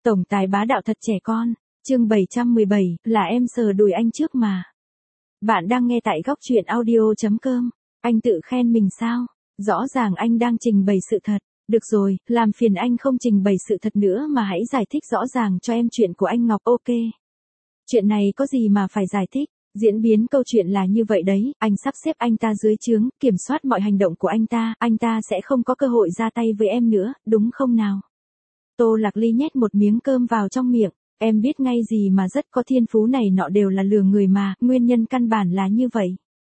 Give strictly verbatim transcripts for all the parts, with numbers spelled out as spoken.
Tổng tài bá đạo thật trẻ con, chương bảy trăm mười bảy, là em sờ đùi anh trước mà. Bạn đang nghe tại góc truyện audio.com, anh tự khen mình sao? Rõ ràng anh đang trình bày sự thật. Được rồi, làm phiền anh không trình bày sự thật nữa mà hãy giải thích rõ ràng cho em chuyện của anh Ngọc. Ok. Chuyện này có gì mà phải giải thích, diễn biến câu chuyện là như vậy đấy, anh sắp xếp anh ta dưới trướng, kiểm soát mọi hành động của anh ta, anh ta sẽ không có cơ hội ra tay với em nữa, đúng không nào? Tô Lạc Ly nhét một miếng cơm vào trong miệng, em biết ngay gì mà rất có thiên phú này nọ đều là lừa người mà, nguyên nhân căn bản là như vậy.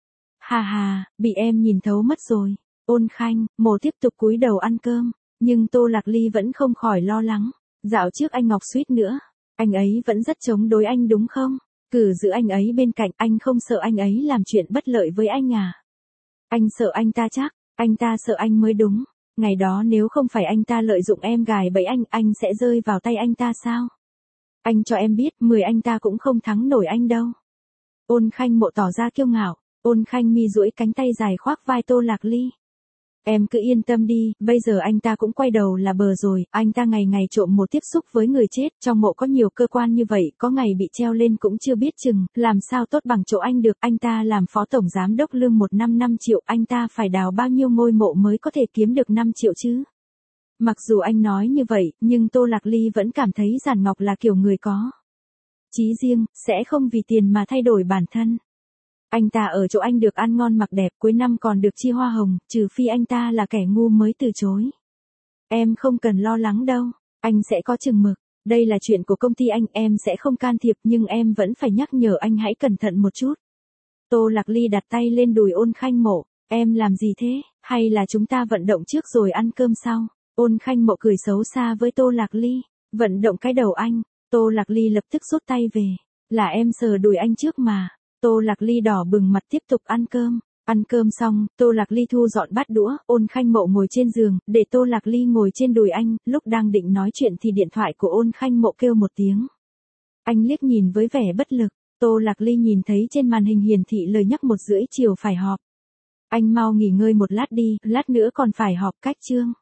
Hà hà, bị em nhìn thấu mất rồi. Ôn Khanh, Mộ tiếp tục cúi đầu ăn cơm, nhưng Tô Lạc Ly vẫn không khỏi lo lắng. Dạo trước anh Ngọc suýt nữa, anh ấy vẫn rất chống đối anh đúng không? Cử giữ anh ấy bên cạnh, anh không sợ anh ấy làm chuyện bất lợi với anh à? Anh sợ anh ta chắc, anh ta sợ anh mới đúng. Ngày đó nếu không phải anh ta lợi dụng em gài bẫy anh, anh sẽ rơi vào tay anh ta sao? Anh cho em biết, mười anh ta cũng không thắng nổi anh đâu. Ôn Khanh Mộ tỏ ra kiêu ngạo, Ôn Khanh Mi duỗi cánh tay dài khoác vai Tô Lạc Ly. Em cứ yên tâm đi, bây giờ anh ta cũng quay đầu là bờ rồi, anh ta ngày ngày trộm một tiếp xúc với người chết, trong mộ có nhiều cơ quan như vậy, có ngày bị treo lên cũng chưa biết chừng, làm sao tốt bằng chỗ anh được, anh ta làm phó tổng giám đốc lương một năm năm triệu, anh ta phải đào bao nhiêu ngôi mộ mới có thể kiếm được năm triệu chứ? Mặc dù anh nói như vậy, nhưng Tô Lạc Ly vẫn cảm thấy Giản Ngọc là kiểu người có chí riêng, sẽ không vì tiền mà thay đổi bản thân. Anh ta ở chỗ anh được ăn ngon mặc đẹp, cuối năm còn được chia hoa hồng, trừ phi anh ta là kẻ ngu mới từ chối. Em không cần lo lắng đâu, anh sẽ có chừng mực, đây là chuyện của công ty anh, em sẽ không can thiệp, nhưng em vẫn phải nhắc nhở anh hãy cẩn thận một chút. Tô Lạc Ly đặt tay lên đùi Ôn Khanh Mộ, em làm gì thế, hay là chúng ta vận động trước rồi ăn cơm sau? Ôn Khanh Mộ cười xấu xa với Tô Lạc Ly, vận động cái đầu anh. Tô Lạc Ly lập tức rút tay về, là em sờ đùi anh trước mà. Tô Lạc Ly đỏ bừng mặt tiếp tục ăn cơm. Ăn cơm xong, Tô Lạc Ly thu dọn bát đũa, Ôn Khanh Mộ ngồi trên giường, để Tô Lạc Ly ngồi trên đùi anh, lúc đang định nói chuyện thì điện thoại của Ôn Khanh Mộ kêu một tiếng. Anh liếc nhìn với vẻ bất lực, Tô Lạc Ly nhìn thấy trên màn hình hiển thị lời nhắc một rưỡi chiều phải họp. Anh mau nghỉ ngơi một lát đi, lát nữa còn phải họp cách chương.